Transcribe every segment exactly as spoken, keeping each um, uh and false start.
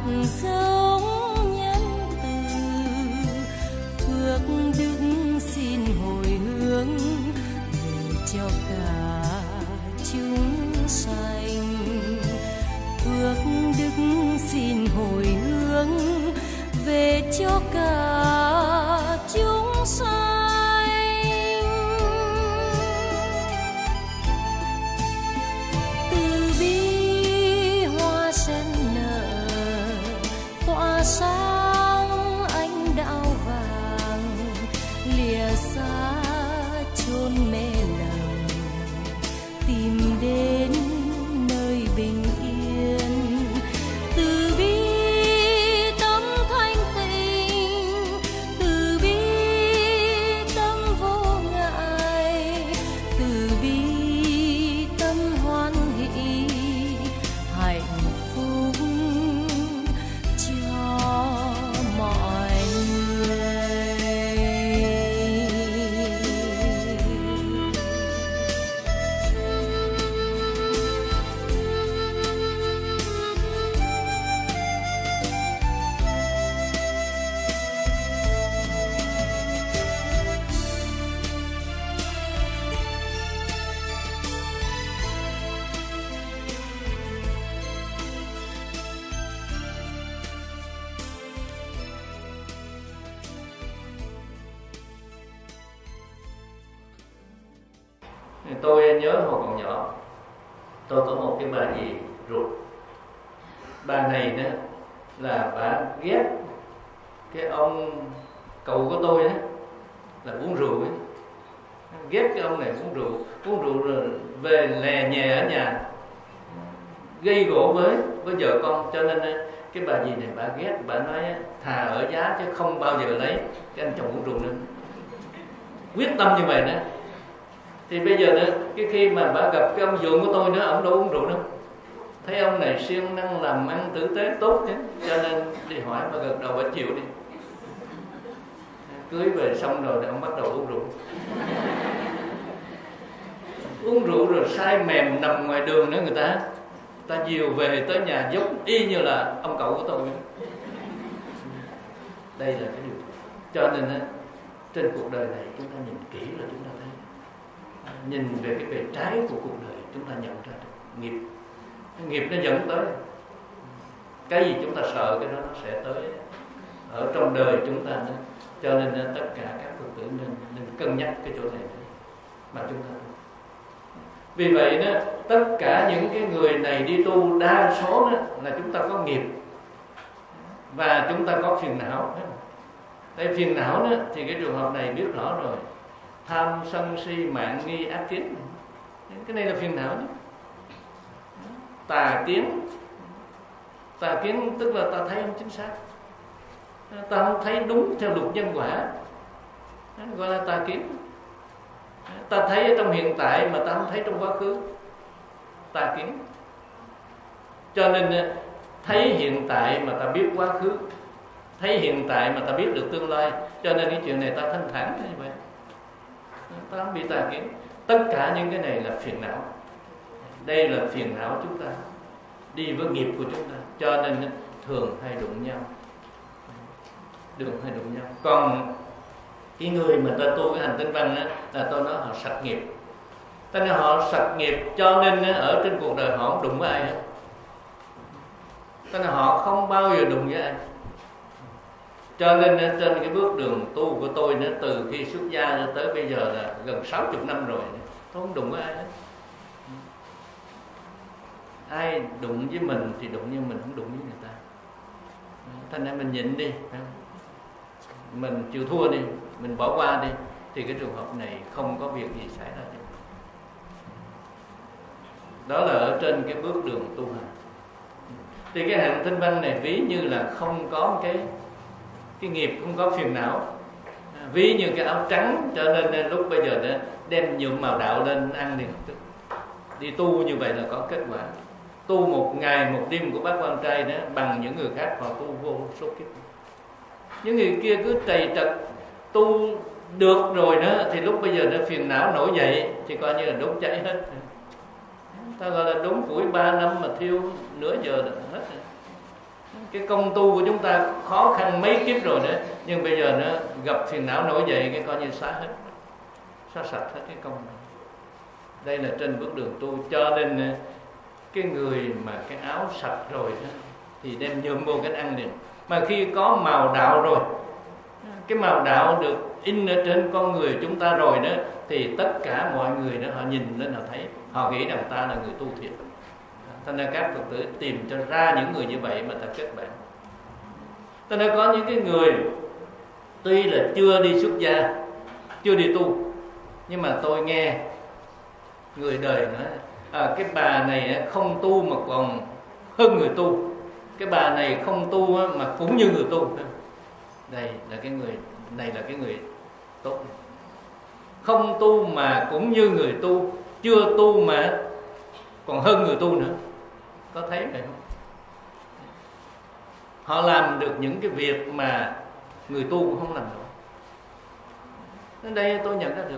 giống nhân từ. Phước đức xin hồi hướng về cho cả chúng sanh. Phước đức xin hồi hướng về cho cả chúng sanh. Từ bi hoa sen nở tỏa sáng ánh đạo vàng, lìa xa chốn mê lầm tìm đến nơi bình yên. Từ bi tâm thanh tịnh, từ bi tâm vô ngại, từ bi tâm hoan hỷ, hạnh phúc cho mọi người. Tôi nhớ hồi còn nhỏ, tôi có một cái bà dì ruột. Bà này đó là bà ghét cái ông cậu của tôi đó là uống rượu ấy. Ghét cái ông này uống rượu, uống rượu rồi về lè nhè ở nhà gây gổ với với vợ con. Cho nên cái bà dì này bà ghét, bà nói thà ở giá chứ không bao giờ lấy cái anh chồng uống rượu nữa. Quyết tâm như vậy đó. Thì bây giờ nữa, cái khi mà bà gặp cái ông dượng của tôi nữa, ông đâu uống rượu nữa, thấy ông này siêng năng làm ăn tử tế tốt thế, cho nên đi hỏi, bà gật đầu bà chịu đi. Cưới về xong rồi thì ông bắt đầu uống rượu. Uống rượu rồi say mềm nằm ngoài đường nữa, người ta ta dìu về tới nhà giống y như là ông cậu của tôi. Đây là cái điều. Cho nên á, trên cuộc đời này chúng ta nhìn kỹ là chúng ta thấy, nhìn về cái bề trái của cuộc đời chúng ta nhận ra được nghiệp. Cái nghiệp nó dẫn tới cái gì chúng ta sợ, cái đó nó sẽ tới ở trong đời chúng ta nữa. Cho nên tất cả các Phật tử nên, nên cân nhắc cái chỗ này mà chúng ta. Vì vậy đó, tất cả những cái người này đi tu đa số đó là chúng ta có nghiệp và chúng ta có phiền não. Đây phiền não đó thì cái trường hợp này biết rõ rồi. Tham sân si mạn nghi ác kiến, cái này là phiền não đó. Tà kiến, tà kiến tức là ta thấy không chính xác, ta không thấy đúng theo luật nhân quả, gọi là tà kiến. Ta thấy ở trong hiện tại mà ta không thấy trong quá khứ, tà kiến. Cho nên thấy hiện tại mà ta biết quá khứ, thấy hiện tại mà ta biết được tương lai. Cho nên cái chuyện này ta thanh thản như vậy, ta không bị tà kiến. Tất cả những cái này là phiền não. Đây là phiền não chúng ta đi với nghiệp của chúng ta. Cho nên thường hay đụng nhau, đường hay đụng nhau. Còn cái người mà ta tu cái hành tinh văn á, là tôi nói họ sạch nghiệp. Tức là họ sạch nghiệp, cho nên ở trên cuộc đời họ không đụng với ai hết. Tức là họ không bao giờ đụng với ai. Cho nên trên cái bước đường tu của tôi nữa, từ khi xuất gia cho tới bây giờ là gần sáu mươi năm rồi, tôi không đụng với ai hết. Ai đụng với mình thì đụng, nhưng mình không đụng với người ta. Thành ra mình nhịn đi, mình chịu thua đi, mình bỏ qua đi, thì cái trường hợp này không có việc gì xảy ra. Đó là ở trên cái bước đường tu hành. Thì cái hành tinh văn này ví như là không có cái cái nghiệp, không có phiền não, ví như cái áo trắng. Cho nên lúc bây giờ đem nhuộm màu đạo lên ăn liền tức. Đi tu như vậy là có kết quả. Tu một ngày một đêm của bác Quan Trai đó bằng những người khác họ tu vô số kiếp. Những người kia cứ trầy trật tu được rồi đó, thì lúc bây giờ nó phiền não nổi dậy thì coi như là đốt cháy hết. Ta gọi là đốn củi ba năm mà thiêu nửa giờ là hết rồi. Cái công tu của chúng ta khó khăn mấy kiếp rồi nữa, nhưng bây giờ nó gặp phiền não nổi dậy, cái coi như xóa hết, xóa sạch hết cái công này. Đây là trên bước đường tu. Cho nên cái người mà cái áo sạch rồi đó, thì đem nhuộm vô cái ăn liền. Mà khi có màu đạo rồi, cái màu đạo được in ở trên con người chúng ta rồi đó, thì tất cả mọi người đó họ nhìn lên họ thấy, họ nghĩ rằng ta là người tu thiện. Thành ra các Phật tử tìm cho ra những người như vậy mà ta kết bạn. Thành ra có những cái người tuy là chưa đi xuất gia, chưa đi tu, nhưng mà tôi nghe người đời nói à, cái bà này không tu mà còn hơn người tu, cái bà này không tu mà cũng như người tu. Đây là cái người này là cái người tốt. Không tu mà cũng như người tu, chưa tu mà còn hơn người tu nữa. Có thấy vậy không? Họ làm được những cái việc mà người tu cũng không làm được. Đến đây tôi nhận ra được.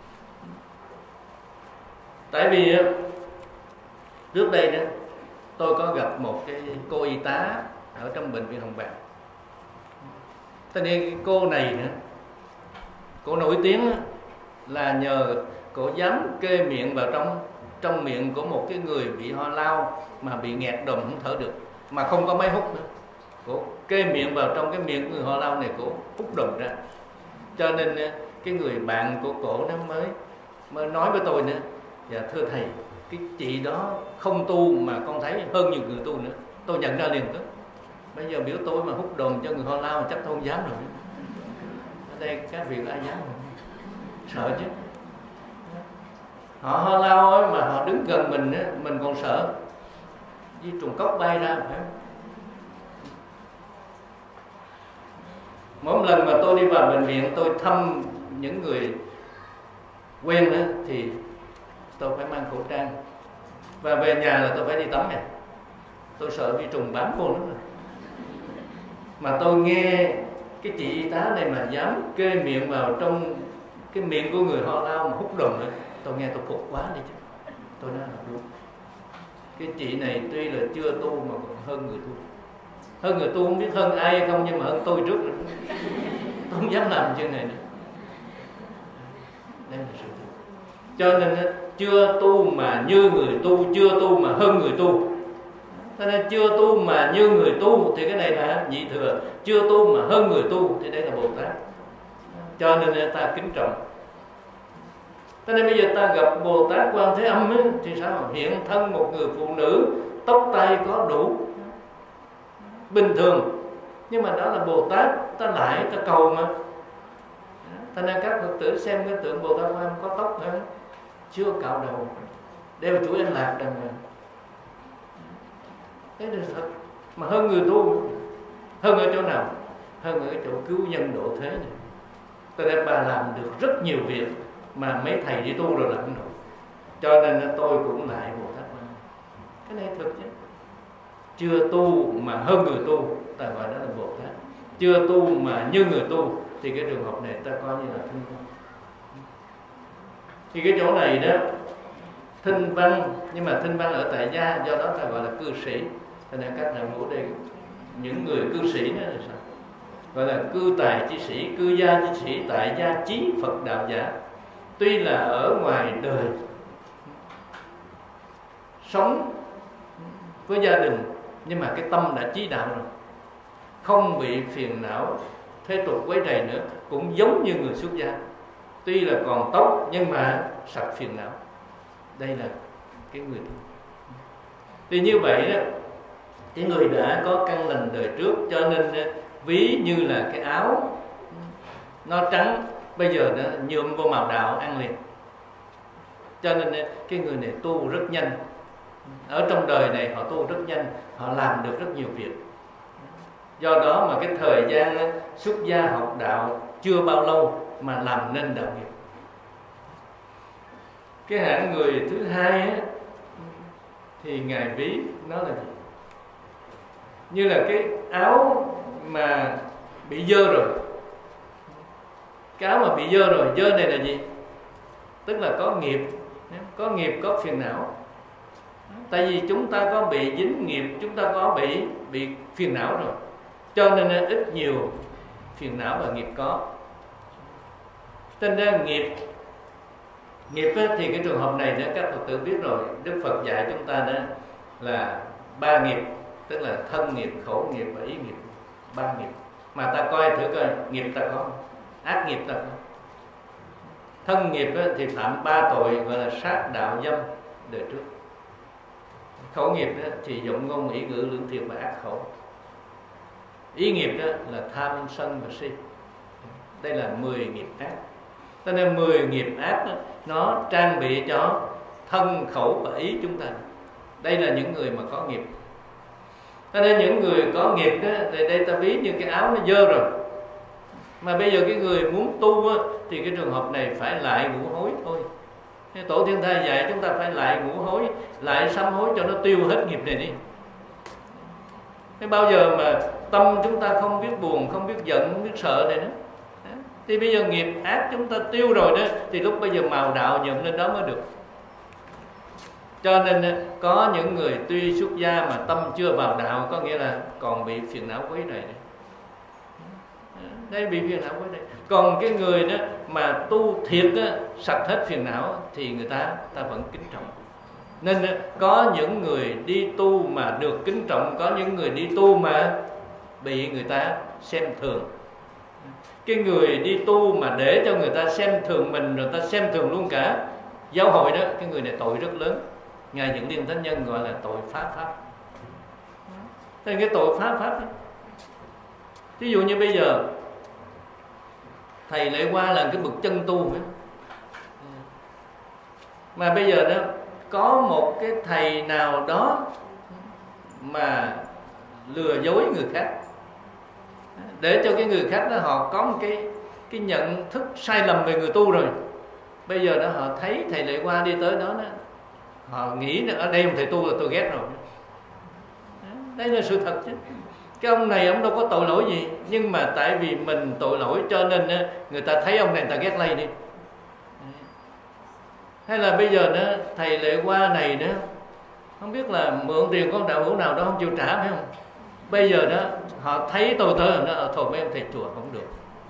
Tại vì trước đây đó, tôi có gặp một cái cô y tá ở trong bệnh viện Hồng Bàng. Thế nên cô này nữa, cô nổi tiếng là nhờ cô dám kê miệng vào trong trong miệng của một cái người bị ho lao mà bị nghẹt đờm không thở được, mà không có máy hút nữa. Cô kê miệng vào trong cái miệng của người ho lao này, cô hút đờm ra. Cho nên cái người bạn của cổ nó mới mới nói với tôi nữa, dạ thưa thầy, cái chị đó không tu mà con thấy hơn nhiều người tu nữa. Tôi nhận ra liền đó. Bây giờ biểu tôi mà hút đờm cho người ho lao chắc tôi không dám rồi. Ở đây các vị ai dám không? Sợ chứ. Họ ho lao ấy, mà họ đứng gần mình ấy, mình còn sợ. Với trùng cốc bay ra phải không? Mỗi một lần mà tôi đi vào bệnh viện, tôi thăm những người quen đó, thì tôi phải mang khẩu trang. Và về nhà là tôi phải đi tắm nha. Tôi sợ bị trùng bám vô lắm rồi. Mà tôi nghe cái chị y tá này mà dám kê miệng vào trong cái miệng của người ho lao mà hút đờm nữa, tôi nghe tôi phục quá đi chứ. Tôi nói là đúng. Cái chị này tuy là chưa tu mà còn hơn người tu. Hơn người tu không biết hơn ai hay không, nhưng mà hơn tôi trước nữa. Tôi không dám làm chuyện này nữa. Đây là sự thật. Cho nên chưa tu mà như người tu, chưa tu mà hơn người tu. Cho nên chưa tu mà như người tu thì cái này là nhị thừa, chưa tu mà hơn người tu thì đây là Bồ Tát. Cho nên ta kính trọng. Cho nên bây giờ ta gặp Bồ Tát Quan Thế Âm ấy, thì sao? Hiện thân một người phụ nữ, tóc tai có đủ, bình thường, nhưng mà đó là Bồ Tát, ta lại ta cầu mà. Cho nên các Phật tử xem cái tượng Bồ Tát Quan Thế Âm có tóc thôi, chưa cạo đầu, đeo chuỗi An Lạc đằng này. Thế là thật. Mà hơn người tu. Hơn ở chỗ nào? Hơn ở chỗ cứu nhân độ thế này. Cho nên bà làm được rất nhiều việc mà mấy thầy đi tu rồi làm không nổi. Cho nên tôi cũng lại Bồ Tát Quan. Cái này thực chứ. Chưa tu mà hơn người tu, ta gọi đó là Bồ Tát. Chưa tu mà như người tu, thì cái trường hợp này ta coi như là thinh văn. Thì cái chỗ này đó, thinh văn, nhưng mà thinh văn ở tại gia, do đó ta gọi là cư sĩ. Cho nên các đạo ngũ đây, những người cư sĩ đó là sao? Gọi là cư tài chi sĩ, cư gia chi sĩ, tại gia chí Phật đạo giả. Tuy là ở ngoài đời sống với gia đình, nhưng mà cái tâm đã chí đạo rồi, không bị phiền não thế tục quấy rầy nữa, cũng giống như người xuất gia. Tuy là còn tóc nhưng mà sạch phiền não. Đây là cái người tu. Thì như vậy đó, cái người đã có căn lành đời trước, cho nên ví như là cái áo nó trắng, bây giờ nó nhuộm vô màu đạo ăn liền. Cho nên cái người này tu rất nhanh. Ở trong đời này họ tu rất nhanh, họ làm được rất nhiều việc. Do đó mà cái thời gian xuất gia học đạo chưa bao lâu mà làm nên đạo nghiệp. Cái hạng người thứ hai á, thì Ngài ví nó là gì? Như là cái áo mà bị dơ rồi. Cái áo mà bị dơ rồi, dơ này là gì? Tức là có nghiệp, có nghiệp có phiền não. Tại vì chúng ta có bị dính nghiệp, chúng ta có bị bị phiền não rồi, cho nên ít nhiều phiền não và nghiệp có. Cho nên nghiệp nghiệp thì cái trường hợp này đó các Phật tử biết rồi. Đức Phật dạy chúng ta đó là ba nghiệp, tức là thân nghiệp, khẩu nghiệp và ý nghiệp. Ba nghiệp mà ta coi thử coi nghiệp ta có, ác nghiệp ta có. Thân nghiệp thì phạm ba tội gọi là sát đạo dâm đời trước. Khẩu nghiệp thì dụng ngôn ý ngữ lưỡng thiệt và ác khẩu. Ý nghiệp đó là tham sân và si. Đây là mười nghiệp ác. Cho nên mười nghiệp ác đó, nó trang bị cho thân, khẩu và ý chúng ta. Đây là những người mà có nghiệp. Cho nên những người có nghiệp đó, thì đây ta ví như cái áo nó dơ rồi. Mà bây giờ cái người muốn tu á, thì cái trường hợp này phải lại ngũ hối thôi. Tổ Thiên Thai dạy chúng ta phải lại ngũ hối, lại sám hối cho nó tiêu hết nghiệp này đi. Thế bao giờ mà tâm chúng ta không biết buồn, không biết giận, không biết sợ này nữa, thì bây giờ nghiệp ác chúng ta tiêu rồi đó, thì lúc bây giờ màu đạo nhuộm lên đó mới được. Cho nên có những người tuy xuất gia mà tâm chưa vào đạo, có nghĩa là còn bị phiền não quấy rầy này. Đây bị phiền não quấy rầy. Còn cái người đó mà tu thiệt đó, sạch hết phiền não thì người ta ta vẫn kính trọng. Nên có những người đi tu mà được kính trọng, có những người đi tu mà bị người ta xem thường. Cái người đi tu mà để cho người ta xem thường mình, rồi ta xem thường luôn cả giáo hội đó, cái người này tội rất lớn. Ngài Dựng Điền Thánh Nhân gọi là tội phá pháp. Thế cái tội phá pháp ấy. Ví dụ như bây giờ thầy Lệ Qua là cái bậc chân tu ấy. Mà bây giờ đó có một cái thầy nào đó mà lừa dối người khác, để cho cái người khác đó họ có một cái cái nhận thức sai lầm về người tu rồi. Bây giờ đó họ thấy thầy Lệ Qua đi tới đó, đó họ nghĩ là ở đây một thầy tu là tôi ghét rồi. Đây là sự thật chứ. Cái ông này ông đâu có tội lỗi gì, nhưng mà tại vì mình tội lỗi cho nên người ta thấy ông này người ta ghét lây đi. Hay là bây giờ đó thầy Lệ Qua này đó không biết là mượn tiền con đạo hữu nào đó không chịu trả, phải không? Bây giờ đó họ thấy tôi tới rồi đó, thôi mấy ông thầy chùa không được,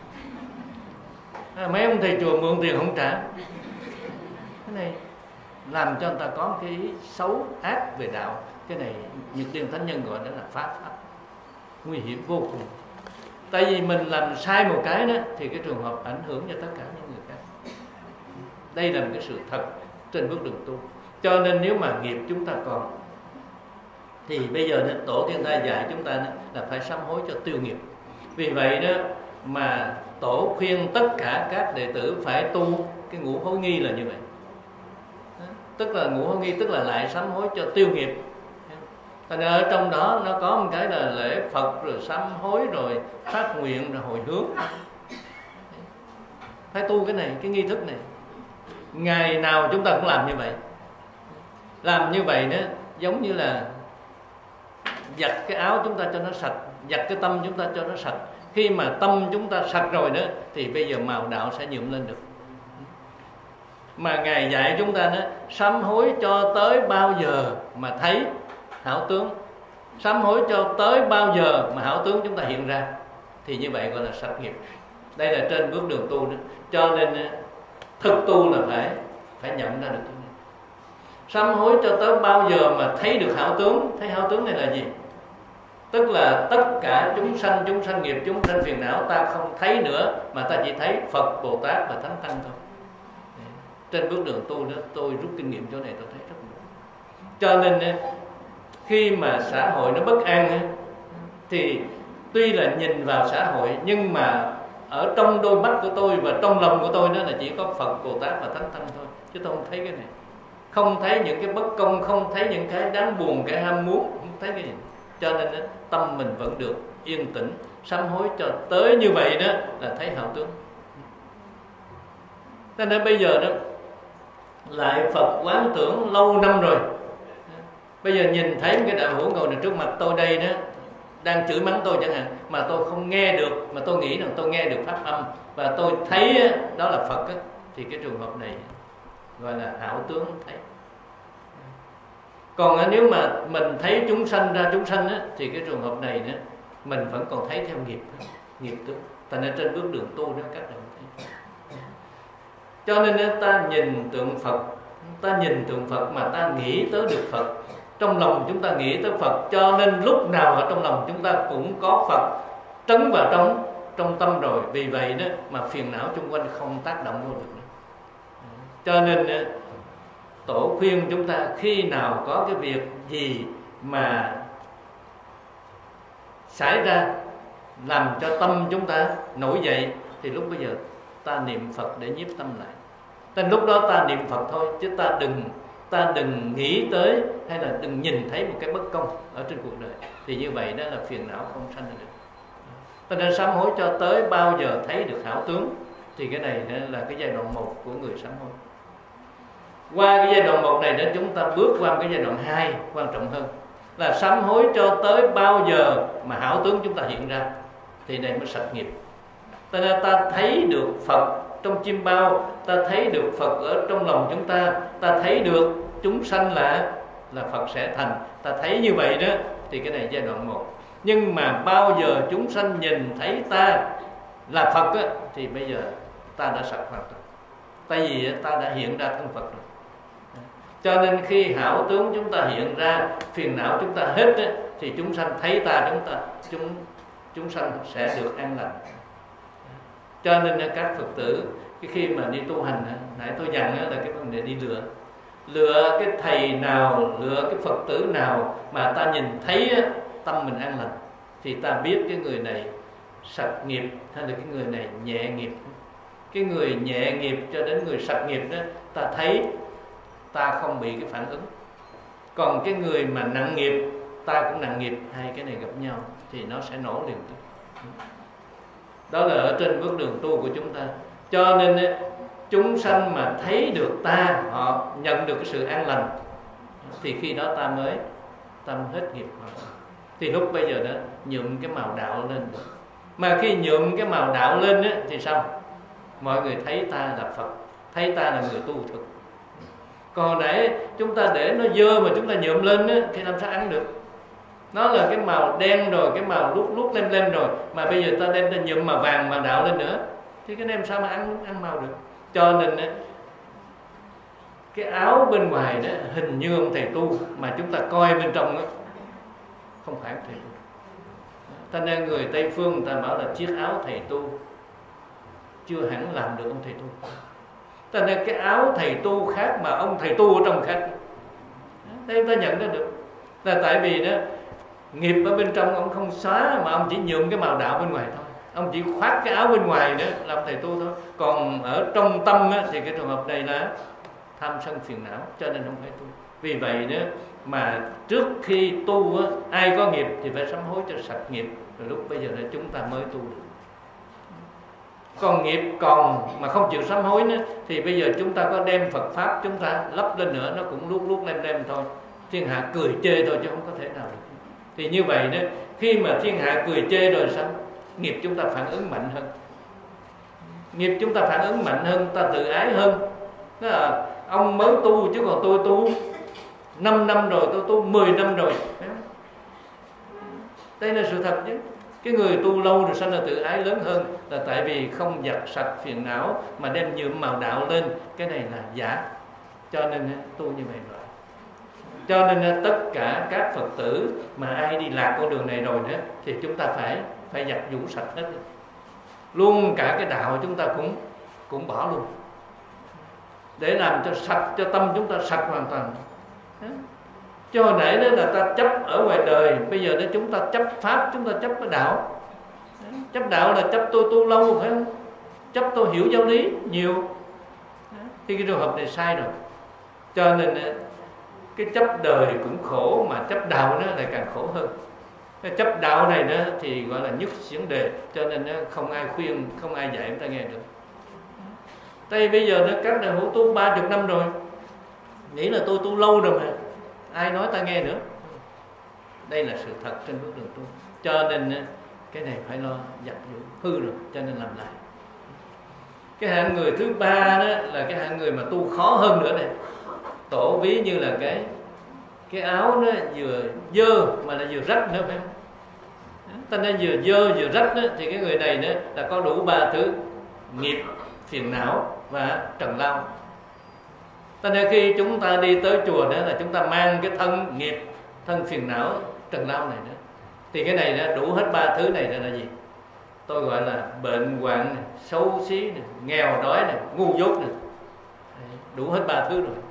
à, mấy ông thầy chùa mượn tiền không trả. Cái này làm cho người ta có một cái ý xấu ác về đạo. Cái này Nhật Liên Thánh Nhân gọi đó là phá pháp, nguy hiểm vô cùng. Tại vì mình làm sai một cái đó thì cái trường hợp ảnh hưởng cho tất cả những người khác. Đây là một cái sự thật trên bước đường tu. Cho nên nếu mà nghiệp chúng ta còn thì bây giờ đó, Tổ Thiên Thai dạy chúng ta đó, là phải sám hối cho tiêu nghiệp. Vì vậy đó mà Tổ khuyên tất cả các đệ tử phải tu cái ngũ hối nghi là như vậy. Tức là ngũ hối nghi tức là lại sám hối cho tiêu nghiệp. Thành ra ở trong đó nó có một cái là lễ Phật, rồi sám hối, rồi phát nguyện, rồi hồi hướng. Phải tu cái này, cái nghi thức này. Ngày nào chúng ta cũng làm như vậy. Làm như vậy đó giống như là giặt cái áo chúng ta cho nó sạch, giặt cái tâm chúng ta cho nó sạch. Khi mà tâm chúng ta sạch rồi đó thì bây giờ màu đạo sẽ nhuộm lên được. Mà Ngài dạy chúng ta đó, sám hối cho tới bao giờ mà thấy hảo tướng, sám hối cho tới bao giờ mà hảo tướng chúng ta hiện ra, thì như vậy gọi là sạch nghiệp. Đây là trên bước đường tu đó. Cho nên thực tu là phải phải nhận ra được cái này. Sám hối cho tới bao giờ mà thấy được hảo tướng. Thấy hảo tướng này là gì? Tức là tất cả chúng sanh, chúng sanh nghiệp, chúng sanh phiền não ta không thấy nữa, mà ta chỉ thấy Phật, Bồ Tát và Thánh Tăng thôi. Trên bước đường tu đó tôi rút kinh nghiệm chỗ này tôi thấy rất nhiều. Cho nên khi mà xã hội nó bất an thì tuy là nhìn vào xã hội, nhưng mà ở trong đôi mắt của tôi và trong lòng của tôi đó là chỉ có Phật, Bồ Tát và Thánh Tăng thôi, chứ tôi không thấy cái này. Không thấy những cái bất công, không thấy những cái đáng buồn, cái ham muốn, không thấy cái gì. Cho nên đó, tâm mình vẫn được yên tĩnh, sám hối cho tới như vậy đó là thấy hảo tướng. Cho nên bây giờ đó lại Phật quán tưởng lâu năm rồi, bây giờ nhìn thấy một cái đạo hữu ngồi trước mặt tôi đây đó, đang chửi mắng tôi chẳng hạn, mà tôi không nghe được, mà tôi nghĩ rằng tôi nghe được pháp âm và tôi thấy đó là Phật á, thì cái trường hợp này gọi là hảo tướng thấy. Còn nếu mà mình thấy chúng sanh ra chúng sanh á, thì cái trường hợp này nữa mình vẫn còn thấy theo nghiệp nghiệp tướng. Thành ra trên bước đường tu đó các đồng thấy. Cho nên ta nhìn tượng Phật, ta nhìn tượng Phật mà ta nghĩ tới được Phật, trong lòng chúng ta nghĩ tới Phật, cho nên lúc nào ở trong lòng chúng ta cũng có Phật trấn vào trong trong tâm rồi. Vì vậy đó mà phiền não xung quanh không tác động vô được nữa. Cho nên Tổ khuyên chúng ta khi nào có cái việc gì mà xảy ra làm cho tâm chúng ta nổi dậy, thì lúc bây giờ ta niệm Phật để nhiếp tâm lại. Nên lúc đó ta niệm Phật thôi, chứ ta đừng ta đừng nghĩ tới hay là đừng nhìn thấy một cái bất công ở trên cuộc đời. Thì như vậy đó là phiền não không sanh được. Ta nên sám hối cho tới bao giờ thấy được hảo tướng. Thì cái này là cái giai đoạn một của người sám hối. Qua cái giai đoạn một này để chúng ta bước qua cái giai đoạn hai quan trọng hơn, là sám hối cho tới bao giờ mà hảo tướng chúng ta hiện ra, thì này mới sạch nghiệp. Ta nên ta thấy được Phật trong chim bao, ta thấy được Phật ở trong lòng chúng ta, ta thấy được chúng sanh là là Phật sẽ thành. Ta thấy như vậy đó thì cái này giai đoạn một. Nhưng mà bao giờ chúng sanh nhìn thấy ta là Phật á, thì bây giờ ta đã sạch Phật rồi. Tại vì ta đã hiện ra thân Phật rồi. Cho nên khi hảo tướng chúng ta hiện ra, phiền não chúng ta hết á, thì chúng sanh thấy ta, chúng ta chúng chúng sanh sẽ được an lành. Cho nên các Phật tử cái khi mà đi tu hành, nãy tôi dặn là cái vấn đề đi lựa lựa cái thầy nào, lựa cái Phật tử nào mà ta nhìn thấy tâm mình an lành, thì ta biết cái người này sạch nghiệp hay là cái người này nhẹ nghiệp. Cái người nhẹ nghiệp cho đến người sạch nghiệp đó, ta thấy ta không bị cái phản ứng. Còn cái người mà nặng nghiệp, ta cũng nặng nghiệp, hai cái này gặp nhau thì nó sẽ nổ liền. Đó là ở trên bước đường tu của chúng ta. Cho nên chúng sanh mà thấy được ta, họ nhận được cái sự an lành, thì khi đó ta mới tâm hết nghiệp. Thì lúc bây giờ đó nhuộm cái màu đạo lên. Mà khi nhuộm cái màu đạo lên đó, thì sao? Mọi người thấy ta là Phật, thấy ta là người tu thực. Còn nãy chúng ta để nó dơ mà chúng ta nhuộm lên đó, thì làm sao ăn được? Nó là cái màu đen rồi, cái màu lúc lúc lem lem rồi, mà bây giờ ta đem ta nhuộm màu vàng, màu đạo lên nữa, thì cái này làm sao mà ăn ăn màu được? Cho nên cái áo bên ngoài đó hình như ông thầy tu, mà chúng ta coi bên trong đó, không phải ông thầy tu. Ta nên người Tây Phương người ta bảo là chiếc áo thầy tu chưa hẳn làm được ông thầy tu. Ta nên cái áo thầy tu khác mà ông thầy tu ở trong khác. Đây ta nhận ra được là tại vì đó nghiệp ở bên trong ông không xóa, mà ông chỉ nhuộm cái màu đạo bên ngoài thôi. Ông chỉ khoác cái áo bên ngoài nữa làm thầy tu thôi. Còn ở trong tâm á, thì cái trường hợp này là tham sân phiền não, cho nên không phải tu. Vì vậy đó mà trước khi tu á, ai có nghiệp thì phải sám hối cho sạch nghiệp, rồi lúc bây giờ là chúng ta mới tu được. Còn nghiệp còn mà không chịu sám hối nữa, thì bây giờ chúng ta có đem Phật Pháp chúng ta lắp lên nữa, nó cũng luốt luốt lem lem thôi. Thiên hạ cười chê thôi chứ không có thể nào được. Thì như vậy đó, khi mà thiên hạ cười chê rồi sao? Nghiệp chúng ta phản ứng mạnh hơn. Nghiệp chúng ta phản ứng mạnh hơn, ta tự ái hơn. Đó là ông mới tu chứ còn tôi tu năm năm rồi, tôi tu mười năm rồi. Đây là sự thật chứ. Cái người tu lâu rồi sao là tự ái lớn hơn, là tại vì không giặt sạch phiền não mà đem nhuộm màu đạo lên. Cái này là giả. Cho nên tu như vậy rồi. Cho nên tất cả các Phật tử mà ai đi lạc con đường này rồi đó, thì chúng ta phải phải giặt vũ sạch hết. Luôn cả cái đạo chúng ta cũng cũng bỏ luôn, để làm cho sạch, cho tâm chúng ta sạch hoàn toàn. Chứ hồi nãy đó là ta chấp ở ngoài đời, bây giờ đó chúng ta chấp Pháp, chúng ta chấp cái đạo. Chấp đạo là chấp tôi tu lâu, phải không? Chấp tôi hiểu giáo lý nhiều. Thì cái trường hợp này sai rồi. Cho nên cái chấp đời cũng khổ, mà chấp đạo nó lại càng khổ hơn. Cái chấp đạo này đó thì gọi là nhất xiển đề, cho nên không ai khuyên, không ai dạy chúng ta nghe được. Tại bây giờ đó các đại hữu tu ba chục năm rồi, nghĩ là tôi tu lâu rồi mà, ai nói ta nghe nữa. Đây là sự thật trên bước đường tu. Cho nên cái này phải lo dập dụ hư rồi, cho nên làm lại. Cái hạng người thứ ba đó là cái hạng người mà tu khó hơn nữa này. Tổ ví như là cái cái áo nó vừa dơ mà là vừa rách nữa, phải không? Ta nên vừa dơ vừa rách đó, thì cái người này nữa là có đủ ba thứ: nghiệp, phiền não và trần lao. Ta nên khi chúng ta đi tới chùa đó là chúng ta mang cái thân nghiệp, thân phiền não, trần lao này nữa. Thì cái này đó, đủ hết ba thứ này là gì? Tôi gọi là bệnh hoạn này, xấu xí này, nghèo đói này, ngu dốt này. Đủ hết ba thứ rồi.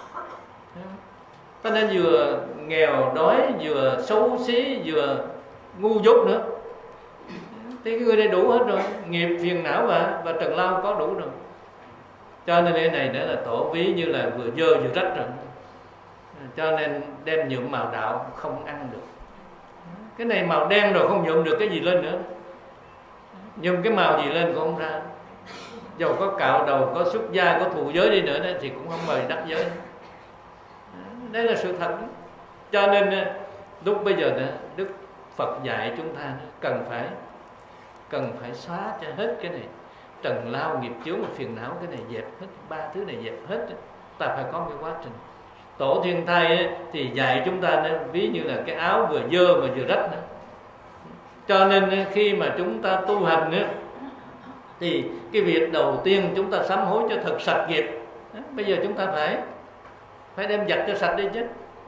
Ta nên vừa nghèo đói, vừa xấu xí, vừa ngu dốt nữa. Thì cái người này đủ hết rồi. Nghiệp, phiền não và, và trần lao có đủ rồi. Cho nên cái này nữa là tổ ví như là vừa dơ vừa rách rồi. Cho nên đem nhuộm màu đạo không ăn được. Cái này màu đen rồi không nhuộm được cái gì lên nữa. Nhuộm cái màu gì lên cũng không ra. Dầu có cạo đầu, có xuất gia, có thù giới đi nữa đó, thì cũng không mời đắc giới. Đấy là sự thật. Cho nên lúc bây giờ đó, Đức Phật dạy chúng ta cần phải cần phải xóa cho hết cái này. Trần lao, nghiệp chướng và phiền não, cái này dẹp hết. Ba thứ này dẹp hết. Ta phải có cái quá trình. Tổ Thiên Thai thì dạy chúng ta ví như là cái áo vừa dơ mà vừa rách nữa. Cho nên khi mà chúng ta tu hành nữa, thì cái việc đầu tiên chúng ta sám hối cho thật sạch nghiệp. Bây giờ chúng ta phải phải đem giặt cho sạch đi chứ.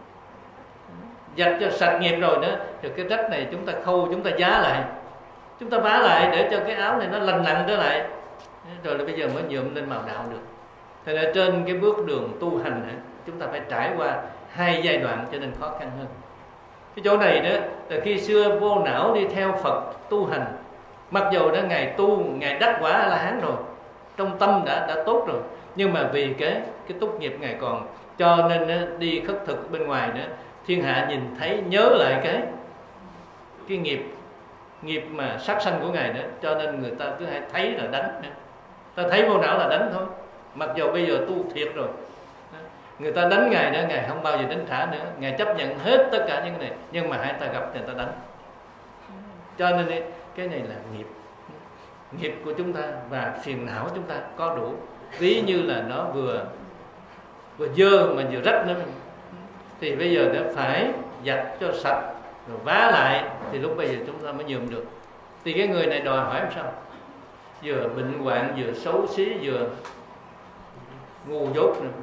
Giặt cho sạch nghiệp rồi nữa, rồi cái rách này chúng ta khâu, chúng ta vá lại, chúng ta vá lại để cho cái áo này nó lành lặn trở lại. Rồi là bây giờ mới nhuộm lên màu đạo được. Thế nên trên cái bước đường tu hành này, chúng ta phải trải qua hai giai đoạn cho nên khó khăn hơn. Cái chỗ này đó là khi xưa Vô Não đi theo Phật tu hành, mặc dù đã Ngài tu, Ngài đắc quả A-la-hán rồi, trong tâm đã đã tốt rồi, nhưng mà vì cái cái túc nghiệp Ngài còn, cho nên đi khất thực bên ngoài nữa, thiên hạ nhìn thấy nhớ lại cái cái nghiệp nghiệp mà sát sanh của Ngài nữa, cho nên người ta cứ hay thấy là đánh nữa. Ta thấy Vô Não là đánh thôi, mặc dù bây giờ tu thiệt rồi. Người ta đánh Ngài nữa, Ngài không bao giờ đánh trả nữa. Ngài chấp nhận hết tất cả những cái này, nhưng mà hai ta gặp thì người ta đánh. Cho nên cái này là nghiệp nghiệp của chúng ta và phiền não chúng ta có đủ. Ví như là nó vừa vừa dơ mà vừa rách nữa, thì bây giờ nó phải giặt cho sạch rồi vá lại, thì lúc bây giờ chúng ta mới nhuộm được. Thì cái người này đòi hỏi làm sao? Vừa bệnh hoạn, vừa xấu xí, vừa ngu dốt nữa.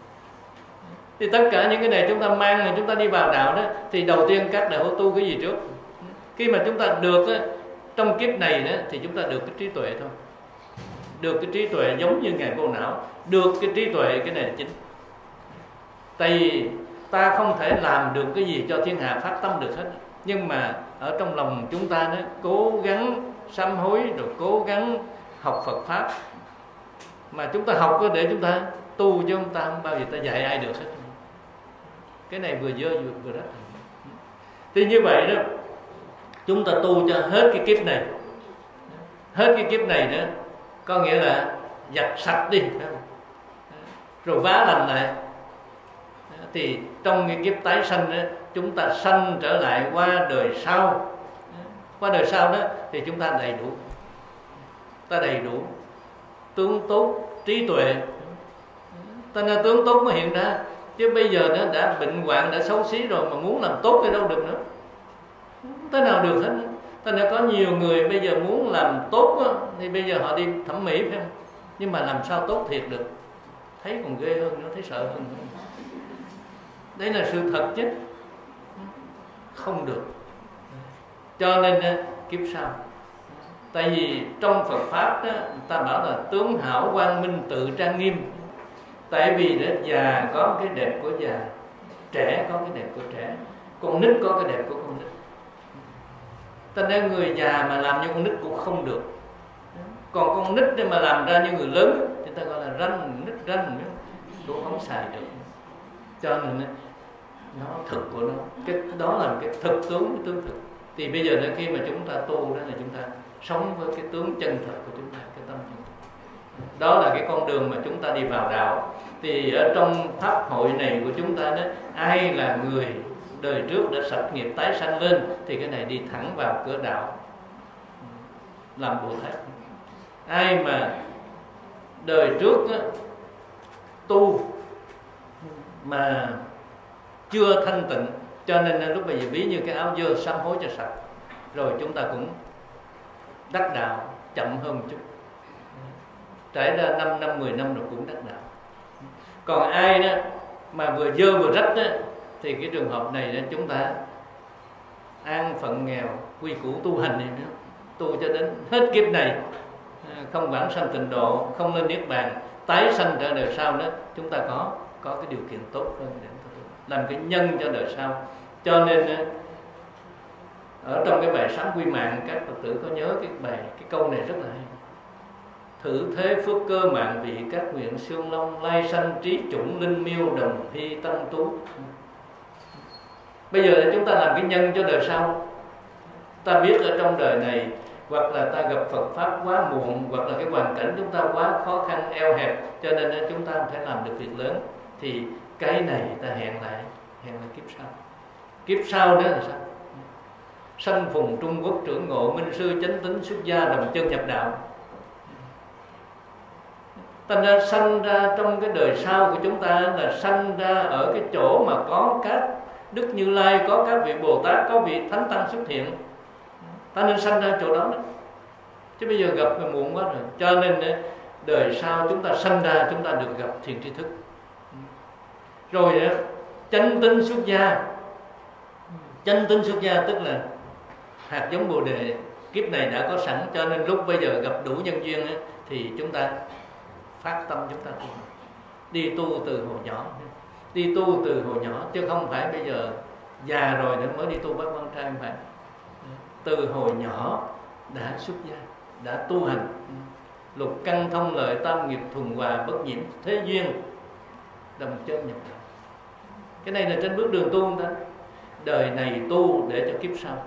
Thì tất cả những cái này chúng ta mang, là chúng ta đi vào đạo đó, thì đầu tiên các đạo tu cái gì trước? Khi mà chúng ta được á, trong kiếp này đó, thì chúng ta được cái trí tuệ thôi. Được cái trí tuệ giống như Ngài Vô Não. Được cái trí tuệ, cái này là chính. Tại vì ta không thể làm được cái gì cho thiên hạ phát tâm được hết. Nhưng mà ở trong lòng chúng ta đó, cố gắng sám hối, rồi cố gắng học Phật Pháp. Mà chúng ta học để chúng ta tu, chứ chúng ta không bao giờ ta dạy ai được hết. Cái này vừa dơ vừa, vừa rách. Thì như vậy đó, chúng ta tu cho hết cái kiếp này. Hết cái kiếp này nữa, có nghĩa là giặt sạch đi, rồi vá lành lại. Thì trong cái kiếp tái sanh đó, chúng ta sanh trở lại qua đời sau. Qua đời sau đó thì chúng ta đầy đủ. Ta đầy đủ tướng tốt, trí tuệ. Ta nên tướng tốt mới hiện ra. Chứ bây giờ nó đã bệnh hoạn, đã xấu xí rồi, mà muốn làm tốt thì đâu được nữa. Thế nào được hết. Thế nên có nhiều người bây giờ muốn làm tốt đó, thì bây giờ họ đi thẩm mỹ, phải không? Nhưng mà làm sao tốt thiệt được? Thấy còn ghê hơn nữa, thấy sợ hơn nữa. Đấy là sự thật chứ. Không được. Cho nên kiếp sau. Tại vì trong Phật Pháp đó, người ta bảo là tướng hảo quang minh tự trang nghiêm. Tại vì đó, già có cái đẹp của già, trẻ có cái đẹp của trẻ, con nít có cái đẹp của con nít. Cho nên người già mà làm như con nít cũng không được. Còn con nít mà làm ra như người lớn thì ta gọi là ranh, nít ranh, cũng không xài được. Cho nên nó thực của nó, cái đó là cái thực tướng, cái tướng thực. Thì bây giờ là khi mà chúng ta tu đó là chúng ta sống với cái tướng chân thật của chúng ta, cái tâm chân thật. Đó là cái con đường mà chúng ta đi vào đạo. Thì ở trong pháp hội này của chúng ta đó, ai là người đời trước đã sạch nghiệp tái sanh lên thì cái này đi thẳng vào cửa đạo làm Bồ Tát. Ai mà đời trước đó, tu mà chưa thanh tịnh, cho nên lúc bây giờ ví như cái áo dơ sám hối cho sạch, rồi chúng ta cũng đắc đạo chậm hơn một chút, trải ra năm năm mười năm rồi cũng đắc đạo. Còn ai đó mà vừa dơ vừa rách đó, thì cái trường hợp này đó, chúng ta an phận nghèo, quy củ tu hành này nữa, tu cho đến hết kiếp này, không vãng sanh tịnh độ, không lên niết bàn, tái sanh trở đời sau đó, chúng ta có có cái điều kiện tốt hơn để làm cái nhân cho đời sau. Cho nên ở trong cái bài Sám Quy Mạng, các Phật tử có nhớ cái bài cái câu này rất là hay: thử thế phước cơ mạng vị, các nguyện xương long, lai sanh trí chủng linh miêu, đồng thi tăng tú. Bây giờ là chúng ta làm cái nhân cho đời sau. Ta biết ở trong đời này, hoặc là ta gặp Phật Pháp quá muộn, hoặc là cái hoàn cảnh chúng ta quá khó khăn, eo hẹp, cho nên chúng ta không thể làm được việc lớn. Thì cái này ta hẹn lại, hẹn lại kiếp sau. Kiếp sau đó là sao? Sanh phùng Trung Quốc trưởng ngộ, minh sư chánh tín xuất gia, đồng chân nhập đạo. Ta ra sanh ra trong cái đời sau của chúng ta là sanh ra ở cái chỗ mà có các Đức Như Lai, có các vị Bồ Tát, có vị Thánh Tăng xuất hiện. Ta nên sanh ra chỗ đó đó. Chứ bây giờ gặp là muộn quá rồi. Cho nên đời sau chúng ta sanh ra, chúng ta được gặp thiền tri thức. Rồi chánh tín xuất gia. Chánh tín xuất gia tức là hạt giống Bồ Đề kiếp này đã có sẵn, cho nên lúc bây giờ gặp đủ nhân duyên thì chúng ta phát tâm, chúng ta tu. Đi tu từ hồi nhỏ, đi tu từ hồi nhỏ, chứ không phải bây giờ già rồi nữa mới đi tu Bát Quan Trai. Không phải, từ hồi nhỏ đã xuất gia, đã tu hành. Lục căn thông lợi, tam nghiệp thuần hòa, bất nhiễm thế duyên, đồng chân nhập đạo. Cái này là trên bước đường tu không ta? Đời này tu để cho kiếp sau.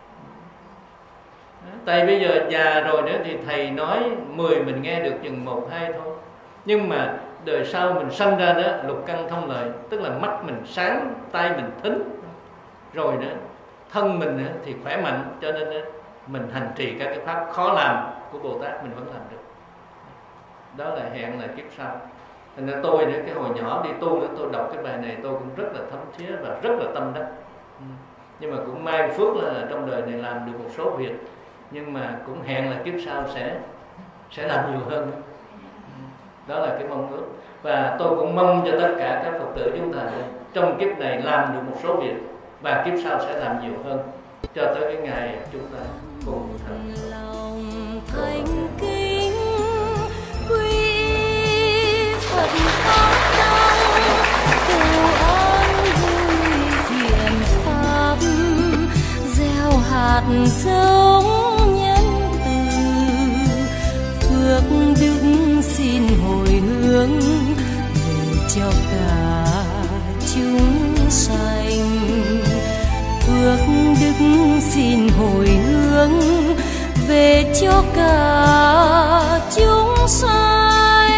Tại bây giờ già rồi nữa thì thầy nói mười mình nghe được chừng một hai thôi. Nhưng mà đời sau mình sanh ra đó, lục căn thông lợi, tức là mắt mình sáng, tay mình thính, rồi nữa thân mình nữa thì khỏe mạnh, cho nên đó, mình hành trì các cái pháp khó làm của Bồ Tát mình vẫn làm được. Đó là hẹn là kiếp sau. Thành ra tôi nữa, cái hồi nhỏ đi tu nữa, tôi đọc cái bài này tôi cũng rất là thấm thía và rất là tâm đắc. Nhưng mà cũng may phước là trong đời này làm được một số việc, nhưng mà cũng hẹn là kiếp sau sẽ sẽ làm nhiều hơn. Đó là cái mong ước. Và tôi cũng mong cho tất cả các Phật tử chúng ta trong kiếp này làm được một số việc, và kiếp sau sẽ làm nhiều hơn, cho tới cái ngày chúng ta cùng thành lòng thành kính quy Phật pháp tăng, cầu an vui thiện pháp, gieo hạt giống nhân từ, phước đức xin hồi hướng về cho cả chúng sanh. Phước đức xin hồi hướng về cho cả chúng sanh.